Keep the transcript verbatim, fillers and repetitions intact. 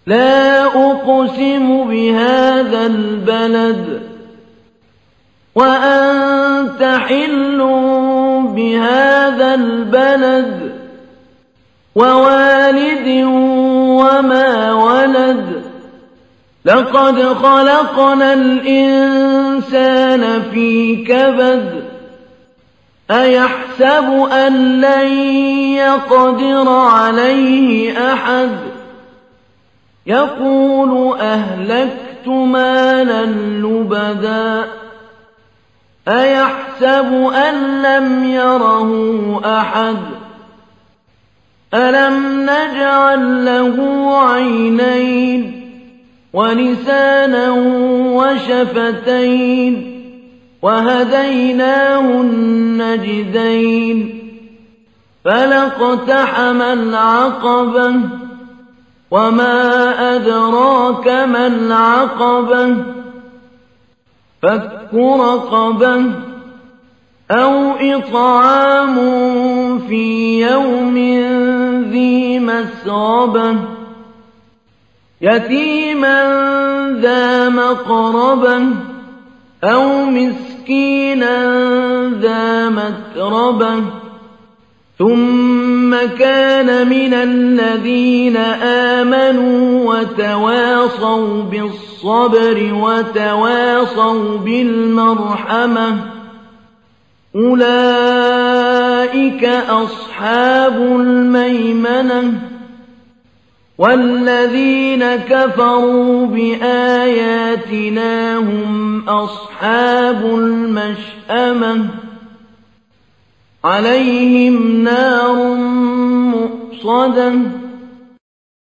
لا أقسم بهذا البلد وأنت حل بهذا البلد ووالد وما ولد لقد خلقنا الإنسان في كبد أيحسب أن لن يقدر عليه أحد يقول أهلكت مالا لبدا أيحسب أن لم يره أحد ألم نجعل له عينين ولسانا وشفتين وهديناه النجدين فلاقتحم العقبة وما أدراك ما العقبة فك رقبة أو إطعام في يوم ذي مسغبة يتيما ذا مقربة أو مسكينا ذا متربة ثم كان من الذين آمنوا وتواصوا بالصبر وتواصوا بالمرحمة أولئك أصحاب الميمنة والذين كفروا بآياتنا هم أصحاب المشأمة عليهم نار مؤصدة